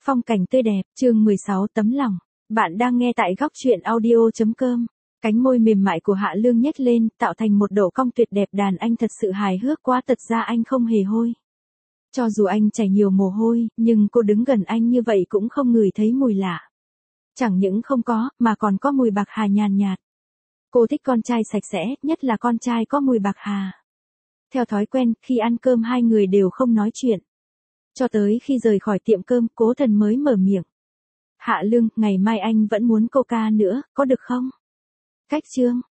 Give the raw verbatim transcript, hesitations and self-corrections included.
Phong cảnh tươi đẹp, chương mười sáu tấm lòng. Bạn đang nghe tại góc truyện audio chấm com. Cánh môi mềm mại của Hạ Lương nhếch lên, tạo thành một độ cong tuyệt đẹp. Đàn anh thật sự hài hước quá, thật ra anh không hề hôi. Cho dù anh chảy nhiều mồ hôi, nhưng cô đứng gần anh như vậy cũng không ngửi thấy mùi lạ. Chẳng những không có, mà còn có mùi bạc hà nhàn nhạt. Cô thích con trai sạch sẽ, nhất là con trai có mùi bạc hà. Theo thói quen, khi ăn cơm hai người đều không nói chuyện. Cho tới khi rời khỏi tiệm cơm, Cố Thần mới mở miệng. Hạ Lương, ngày mai anh vẫn muốn coca nữa, có được không? Cách chương.